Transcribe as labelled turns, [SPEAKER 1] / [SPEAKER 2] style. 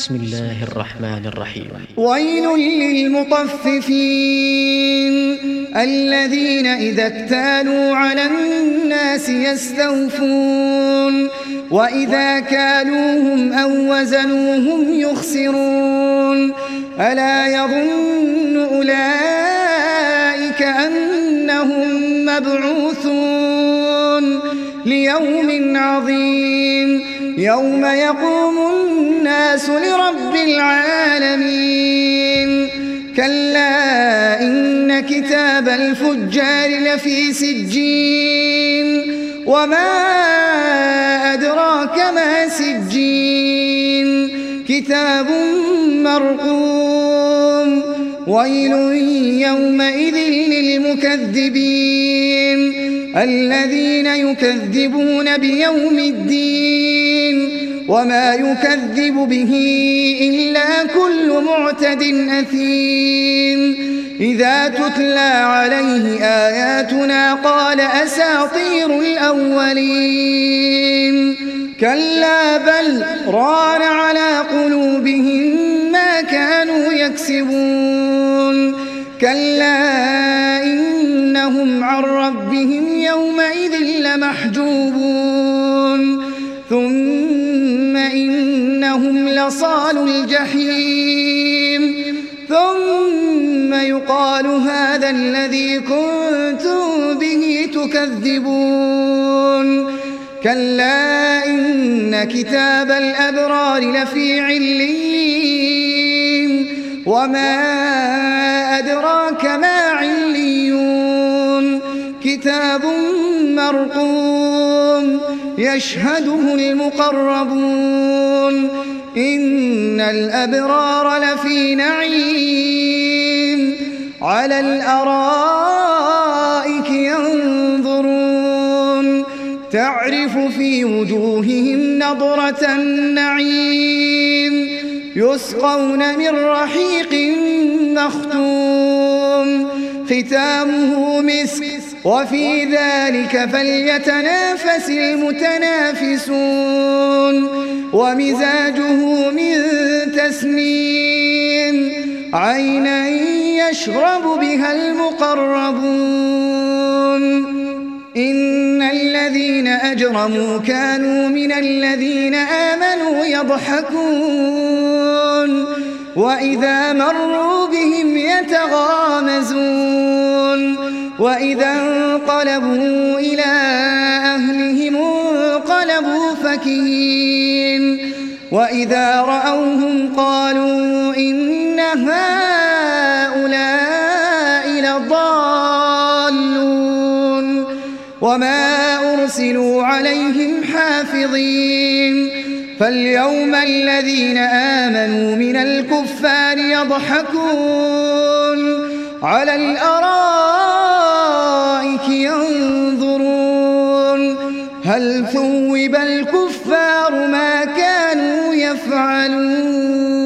[SPEAKER 1] بسم الله الرحمن الرحيم.
[SPEAKER 2] ويل للمطففين الذين إذا اكتالوا على الناس يستوفون وإذا كالوهم أو وزنوهم يخسرون ألا يظن أولئك أنهم مبعوثون ليوم عظيم يوم يقوم الناس لرب العالمين كلا إن كتاب الفجار لفي سجين وما أدراك ما سجين كتاب مرقوم ويل يومئذ للمكذبين الذين يكذبون بيوم الدين وما يكذب به إلا كل معتد أثيم إذا تتلى عليه آياتنا قال أساطير الأولين كلا بل ران على قلوبهم ما كانوا يكسبون كلا إنهم عن ربهم يومئذ لمحجوبون ثم إنهم لصالوا الجحيم ثم يقال هذا الذي كنتم به تكذبون كلا إن كتاب الأبرار لفي عليين وما أدراك ما عليون كتاب مرقوم يشهده المقربون إن الأبرار لفي نعيم على الأرائك ينظرون تعرف في وجوههم نضرة النعيم يسقون من رحيق مختوم ختامه مسك وفي ذلك فليتنافس المتنافسون ومزاجه من تسنيم عينا يشرب بها المقربون إن الذين أجرموا كانوا من الذين آمنوا يضحكون وإذا مروا بهم يتغامزون وإذا انقلبوا إلى أهلهم انقلبوا فكهين وإذا رأوهم قالوا إن هؤلاء لضالون وما أرسلوا عليهم حافظين فاليوم الذين آمنوا من الكفار يضحكون على الأرائك ينظرون هل ثوب الكفار ما كانوا يفعلون